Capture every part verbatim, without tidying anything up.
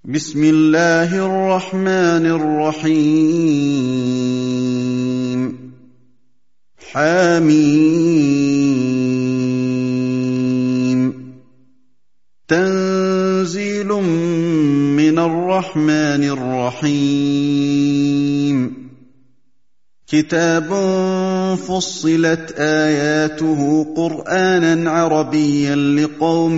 بسم الله الرحمن الرحيم حميم تنزيل من الرحمن الرحيم كتاب فصلت آياته قرآنا عربيا لقوم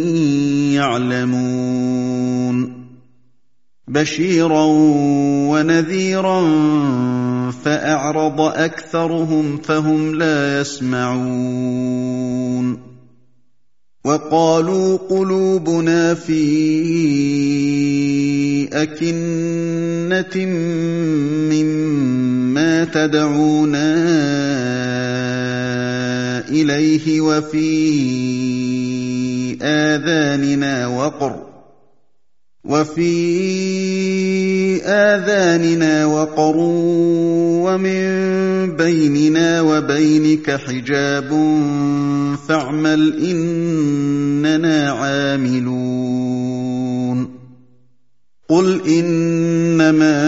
يعلمون بشيرا ونذيرا فأعرض أكثرهم فهم لا يسمعون وقالوا قلوبنا في أكنة مما تدعونا إليه وفي آذاننا وقر وفي آذاننا وقر ومن بيننا وبينك حجاب فاعمل إننا عاملون قل إنما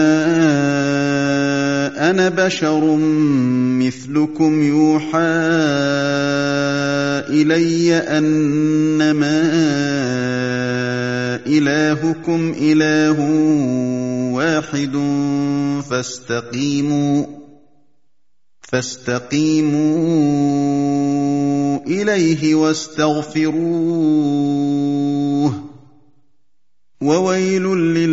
أنا بشر مثلكم يوحى إلي أنما إلهكم إله واحد فاستقيموا فاستقيموا إليه واستغفروه وويل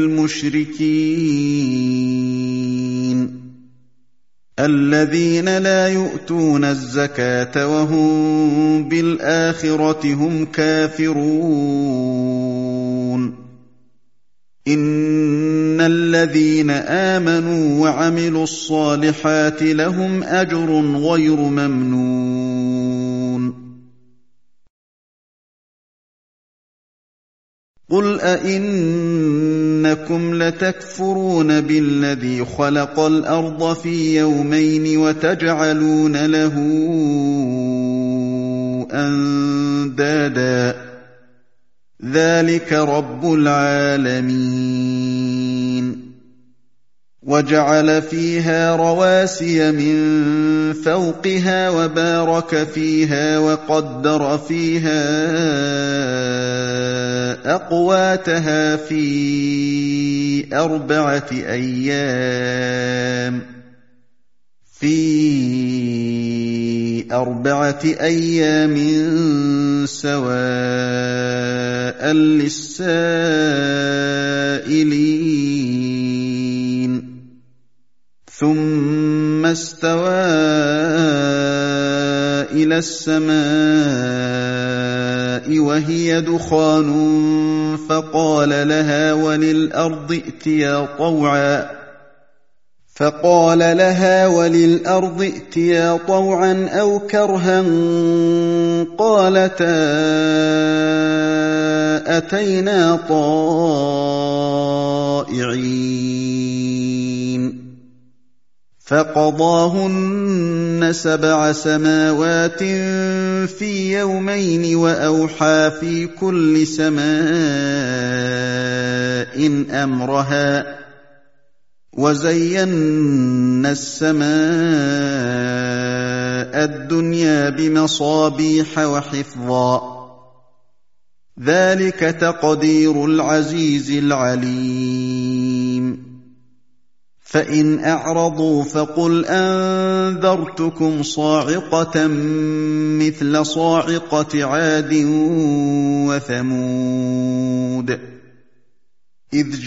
للمشركين الذين لا يؤتون الزكاة وهم بالآخرة هم كافرون إن الذين آمنوا وعملوا الصالحات لهم أجر غير ممنون قل أئنكم لتكفرون بالذي خلق الأرض في يومين وتجعلون له أندادا ذلك رب العالمين وجعل فيها رواسي من فوقها وبارك فيها وقدر فيها أقواتها في أربعة أيام في أربعة أيام سواء للسائلين ثم استوى إلى السماء وهي دخان فقال لها وللأرض ائتيا طوعا فقال لها وللأرض ائتيا طوعا أو كرها قالتا أتينا طائعين فقضاهن سبع سماوات في يومين وأوحى في كل سماء أمرها وزينا السماء الدنيا بمصابيح وحفظا ذلك تقدير العزيز العليم فإن أعرضوا فقل أنذرتكم صاعقة مثل صاعقة عاد وثمود إذ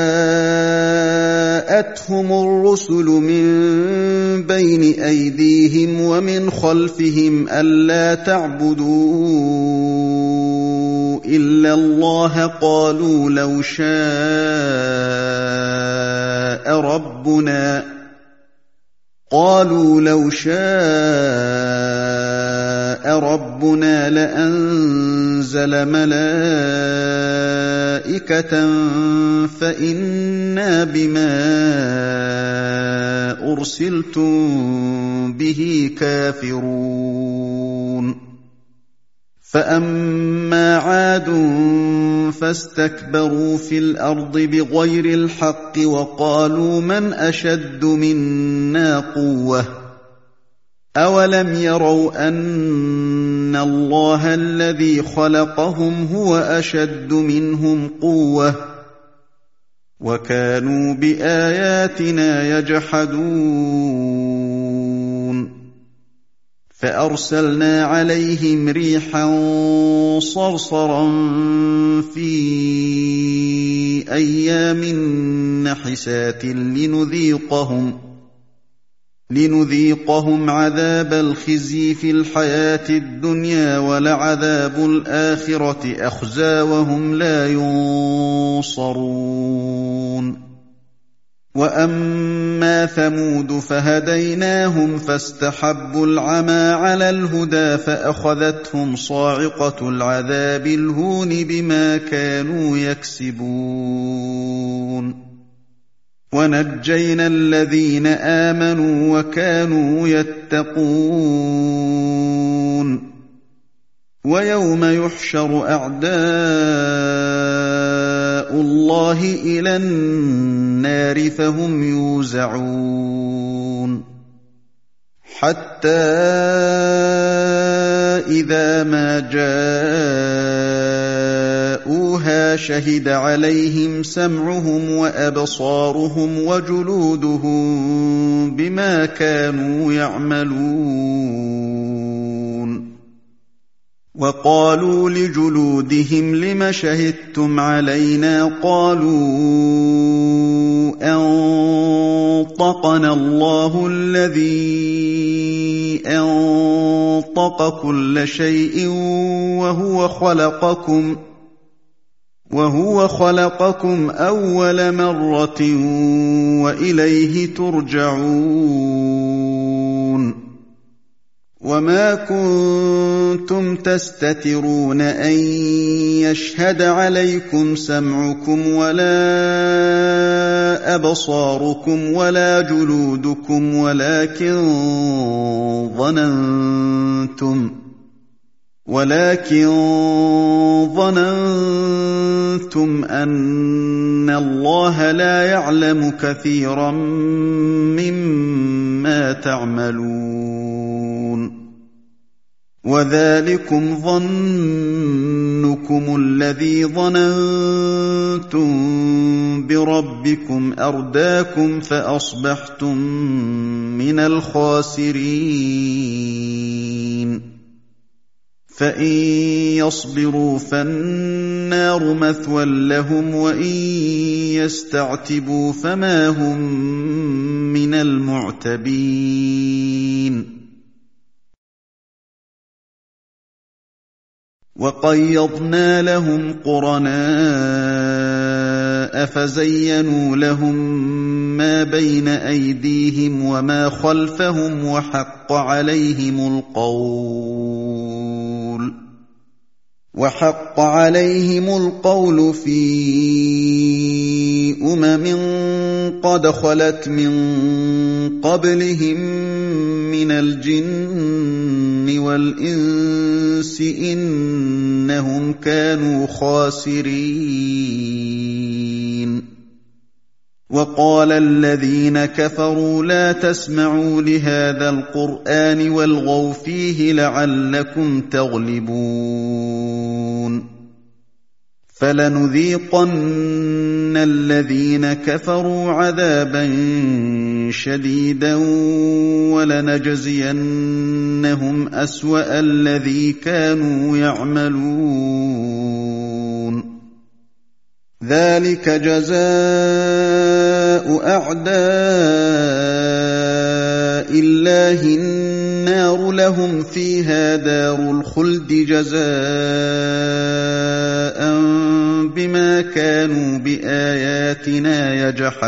جاءتهم الرسل من بين أيديهم ومن خلفهم ألا تعبدوا إلا الله قالوا لو شاء ربنا قالوا لو شاء ربنا لأنزل ملائكة فإنا بما أرسلتم به كافرون فأما عاد فاستكبروا في الأرض بغير الحق وقالوا من أشد منا قوة أولم يروا أن الله الذي خلقهم هو أشد منهم قوة وكانوا بآياتنا يجحدون فأرسلنا عليهم ريحا صرصرا في أيام نحسات لنذيقهم لنذيقهم عذاب الخزي في الحياة الدنيا ولعذاب الآخرة أخزى وهم لا ينصرون وأما ثمود فهديناهم فاستحبوا العمى على الهدى فأخذتهم صاعقة العذاب الهون بما كانوا يكسبون ونجينا الذين آمنوا وكانوا يتقون ويوم يحشر أعداء الله إلى النار فهم يوزعون حتى إذا ما جاءوها شهد عليهم سمعهم وأبصارهم وجلودهم بما كانوا يعملون وقالوا لجلودهم لم شهدتم علينا قالوا أنطقنا الله الذي أنطق كل شيء وهو خلقكم وهو خلقكم أول مرة وإليه ترجعون وما كنتم تستترون أن يشهد عليكم سمعكم ولا أبصاركم ولا جلودكم ولكن ظننتم ولكن ظننتم أن الله لا يعلم كثيرا مما تعملون وذلكم ظنكم الذي ظننتم بربكم أرداكم فأصبحتم من الخاسرين فإن يصبروا فالنار مثوى لهم وإن يستعتبوا فما هم من المعتبين وقيضنا لهم قرناء فزينوا لهم ما بين أيديهم وما خلفهم وحق عليهم القول وحق عليهم القول في أمم قد خلت من قبلهم من الجن والإنس إنهم كانوا خاسرين وقال الذين كفروا لا تسمعوا لهذا القرآن والغوا فيه لعلكم تغلبون فلنذيقن الذين كفروا عذابا شديدا ولنجزينهم أسوأ الذي كانوا يعملون ذلك جزاء أعداء الله النار لهم فيها دار الخلد جزاء بما كانوا بآياتنا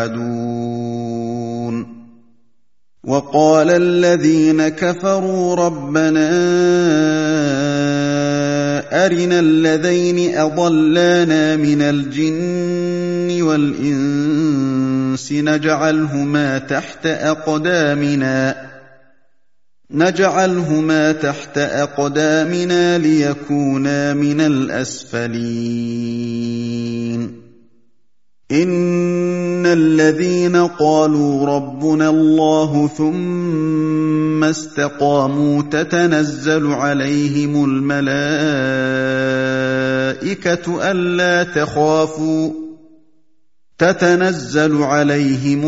يجحدون وقال الذين كفروا ربنا أرنا الذين أضلانا من الجن والإنس نجعلهما تحت أقدامنا نجعلهما تحت أقدامنا ليكونا من الأسفلين إن الذين قالوا ربنا الله ثم استقاموا تتنزل عليهم الملائكة ألا تخافوا تتنزل عليهم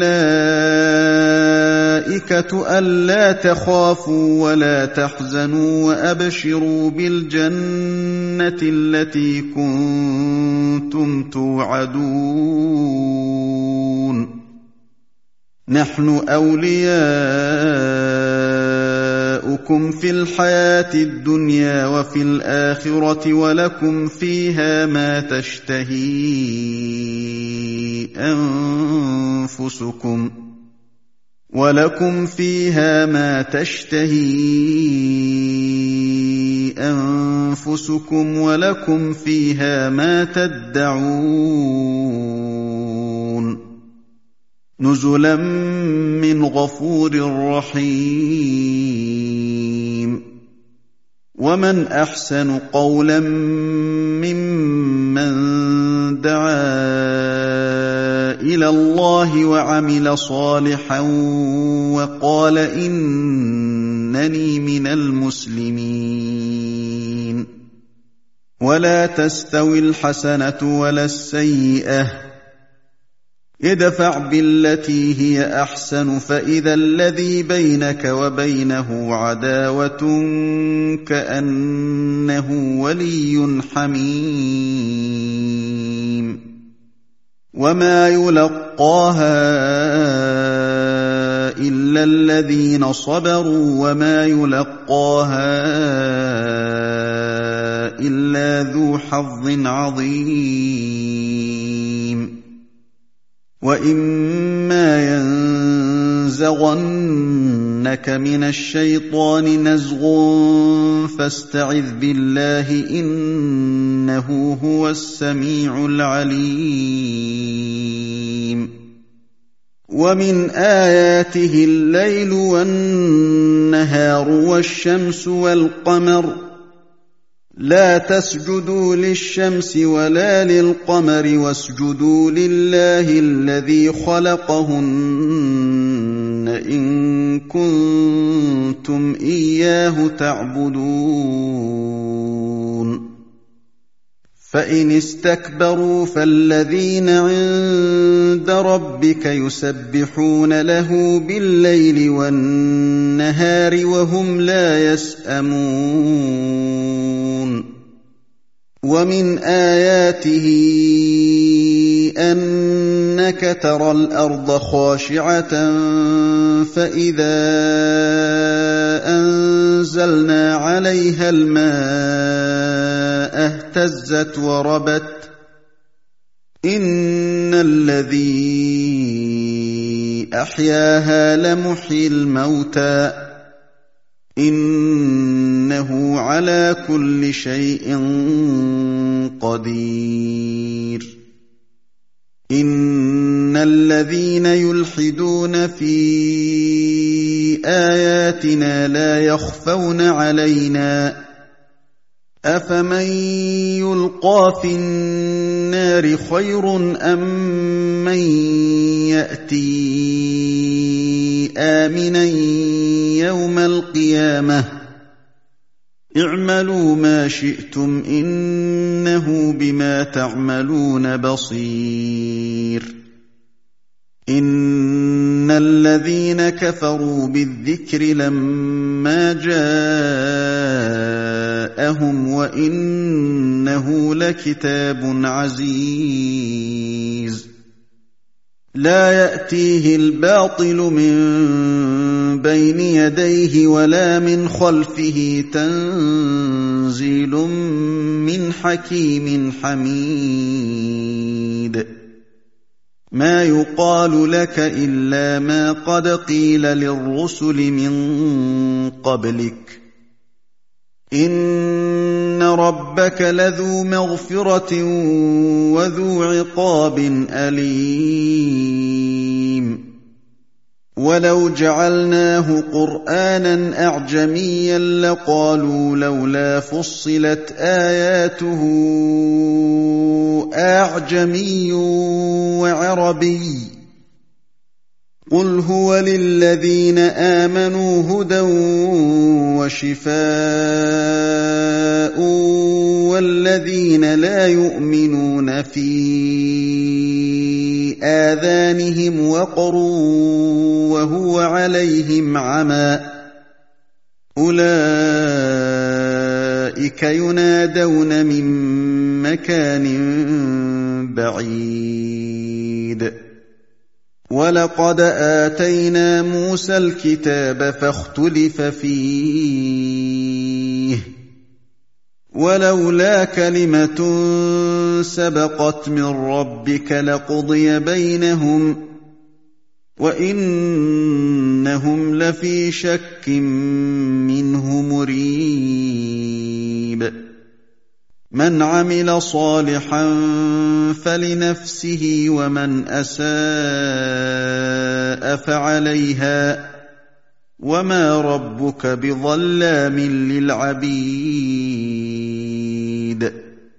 الملائكة ألا تخافوا ولا تحزنوا وأبشروا بالجنة التي كنتم توعدون نحن أولياؤكم في الحياة الدنيا وفي الآخرة ولكم فيها ما تشتهي أنفسكم ولكم فيها ما تشتهي أنفسكم ولكم فيها ما تدعون نزلا من غفور رحيم ومن أحسن قولا ممن دعا إلى الله وعمل صالحا وقال إنني من المسلمين ولا تستوي الحسنة ولا السيئة ادفع بالتي هي أحسن فإذا الذي بينك وبينه عداوة كأنه ولي حميم وما يلقاها إلا الذين صبروا وما يلقاها إلا ذو حظ عظيم وإما ينزغنك من الشيطان نزغ فاستعذ بالله إنه هو السميع العليم ومن آياته الليل والنهار والشمس والقمر لا تسجدوا للشمس ولا للقمر واسجدوا لله الذي خلقهن إن كنتم إياه تعبدون فإن استكبروا فالذين عند ربك يسبحون له بالليل والنهار وهم لا يسأمون ومن آياته أنك ترى الأرض خاشعة فإذا أنزلنا عليها الماء اهتزت وربت إن الذي أحياها لمحيي الموتى إنه على كل شيء قدير إن الذين يلحدون في آياتنا لا يخفون علينا أفمن يلقى في النار خير أم من يأتي آمنا يوم القيامة اعملوا ما شئتم إنه بما تعملون بصير إن الذين كفروا بالذكر لما جاءهم وإنه لكتاب عزيز لا يأتيه الباطل من بين يديه ولا من خلفه تنزيل من حكيم حميد ما يقال لك إلا ما قد قيل للرسل من قبلك إن ربك لذو مغفرة وذو عقاب أليم وَلَوْ جَعَلْنَاهُ قُرْآنًا أَعْجَمِيًّا لَّقَالُوا لَوْلَا فُصِّلَتْ آيَاتُهُ أَعْجَمِيٌّ وَعَرَبِيٌّ ۗ قُلْ هُوَ لِلَّذِينَ آمَنُوا هُدًى وَشِفَاءٌ ۖ وَالَّذِينَ لَا يُؤْمِنُونَ فِي آذَانِهِمْ وَقْرٌ وَهُوَ عَلَيْهِمْ عَمًى أُولَٰئِكَ يُنَادَوْنَ مِن مَّكَانٍ بَعِيدٍ وَلَقَدْ آتَيْنَا مُوسَى الْكِتَابَ فَاخْتُلِفَ فِيهِ وَلَوْلَا كَلِمَةٌ سَبَقَتْ مِن رَّبِّكَ لَقُضِيَ بَيْنَهُمْ وَإِنَّهُمْ لَفِي شَكٍّ مِّنْهُ مُرِيبٍ مَنْ عَمِلَ صَالِحًا فَلِنَفْسِهِ وَمَنْ أَسَاءَ فَعَلَيْهَا وَمَا رَبُّكَ بِظَلَّامٍ لِّلْعَبِيدِ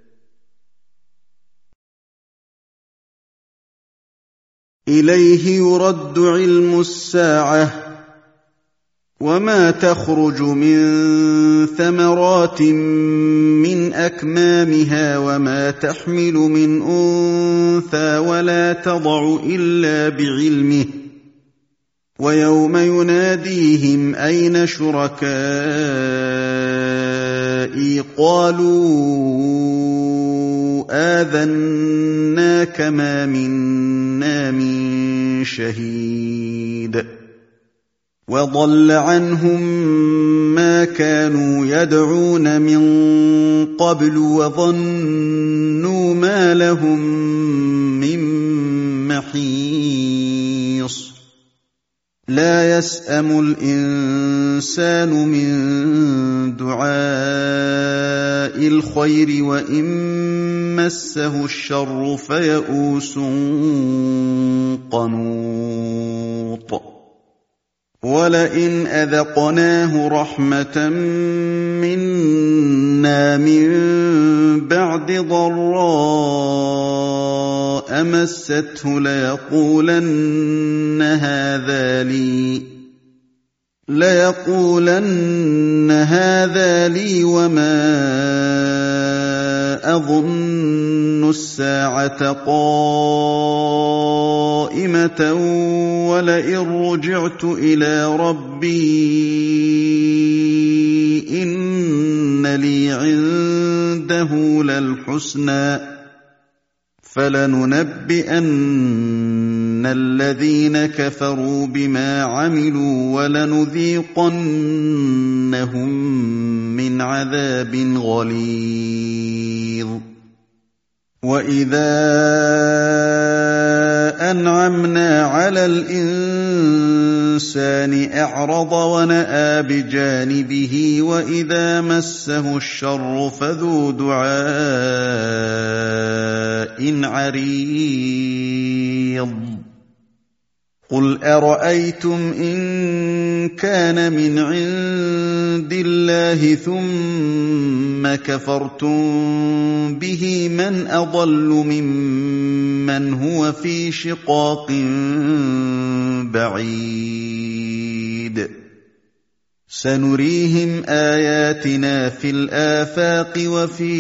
إِلَيْهِ يُرَدُّ عِلْمُ السَّاعَةِ وَمَا تَخْرُجُ مِن ثَمَرَاتٍ مِّنْ أَكْمَامِهَا وَمَا تَحْمِلُ مِنْ أُنثَىٰ وَلَا تَضَعُ إِلَّا بِعِلْمِهِ وَيَوْمَ يُنَادِيهِمْ أَيْنَ شُرَكَائِي قَالُوا آذَنَّاكَ مَا مِنَّا مِن شَهِيدٍ وَضَلَّ عَنْهُم مَّا كَانُوا يَدْعُونَ مِن قَبْلُ وَظَنُّوا مَا لَهُم مِّن مَّحِيصٍ لَا يَسْأَمُ الْإِنسَانُ مِن دُعَاءِ الْخَيْرِ وَإِن مَّسَّهُ الشَّرُّ فَيَئُوسٌ قَنُوطٌ وَلَئِنْ أَذَقْنَاهُ رَحْمَةً مِّنَّا مِن بَعْدِ ضَرَّاءَ مَسَّتْهُ لَيَقُولَنَّ هَٰذَا لِي لَيَقُولَنَّ هَٰذَا لِي وَمَا أَظُنُّ السَّاعَةَ قَائِمَةً وَلَئِن رُّجِعْتُ إِلَىٰ رَبِّي إِنَّ لِي عِندَهُ لَلْحُسْنَىٰ فَلَنُنَبِّئَنَّ الَّذِينَ كَفَرُوا بِمَا عَمِلُوا وَلَنُذِيقَنَّهُم مِّنْ عَذَابٍ غَلِيظٍ وَإِذَا أَنْعَمْنَا عَلَى الْإِنسَانِ أَعْرَضَ وَنَأَىٰ بِجَانِبِهِ وَإِذَا مَسَّهُ الشَّرُّ فَذُو دُعَاءٍ عَرِيضٍ قُلْ أَرَأَيْتُمْ إِن كَانَ مِنْ عِندِ اللَّهِ ثُمَّ كَفَرْتُم بِهِ مَنْ أَضَلُّ مِمَّنْ هُوَ فِي شِقَاقٍ بَعِيدٍ سَنُرِيهِمْ آيَاتِنَا فِي الْآفَاقِ وَفِي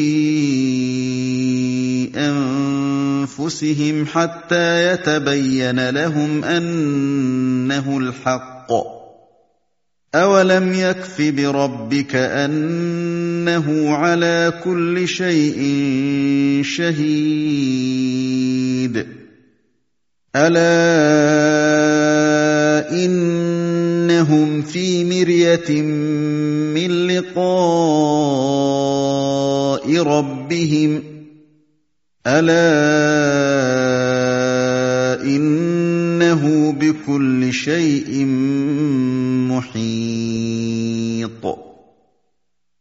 أَنفُسِهِمْ حَتَّىٰ يَتَبَيَّنَ لَهُمْ أَنَّهُ الْحَقُّ أَوَلَمْ يَكْفِ بِرَبِّكَ أَنَّهُ عَلَىٰ كُلِّ شَيْءٍ شَهِيدٌ أَلَا إِنَّهُمْ فِي مِرْيَةٍ مِّن لِّقَاءِ رَبِّهِمْ أَلَا إِنَّهُ بِكُلِّ شَيْءٍ